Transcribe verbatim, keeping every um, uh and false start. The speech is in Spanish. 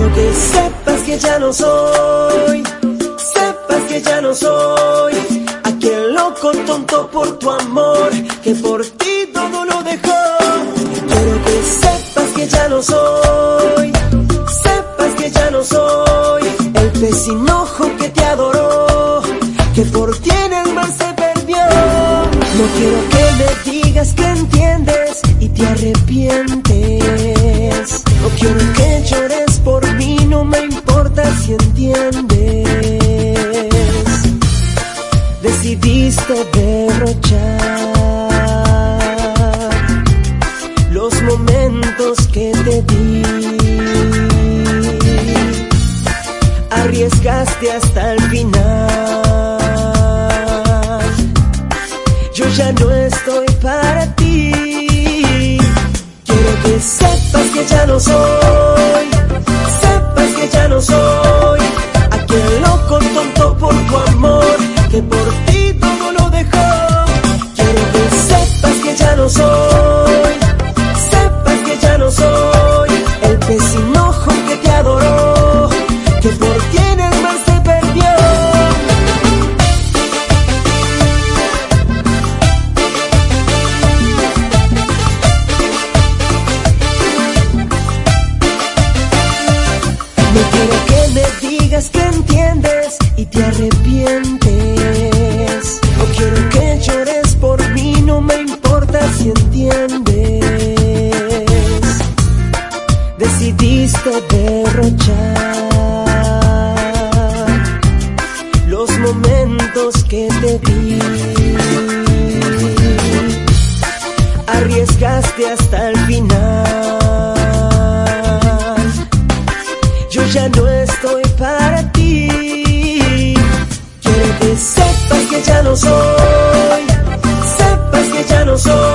Quiero que sepas que ya no soy, sepas que ya no soy aquel loco tonto por tu amor, que por ti todo lo dejó. Quiero que sepas que ya no soy, sepas que ya no soy el pez sin ojo que te adoró, que por ti en el mar se perdió. No quiero que me digas que entiendes y te arrepientes. No quiero que llores por mí, no me importa si entiendes. Decidiste derrochar los momentos que te di. Arriesgaste hasta el final. Yo ya no estoy para ti. Quiero que sepas que ya no soy, sepas que ya no soy aquel loco tonto por tu amor, que por ti todo lo dejó. Quiero que sepas que ya no soy, sepas que ya no soy el pez sin ojo que te adoró, que por ti en el mar se perdió. No quiero que me digas que entiendes y te arrepientes. No quiero que llores por mí, no me importa si entiendes. Decidiste derrochar los momentos que te di. Arriesgaste hasta el final. Yo ya no estoy para ti. Quiero que sepas que ya no soy, sepas que ya no soy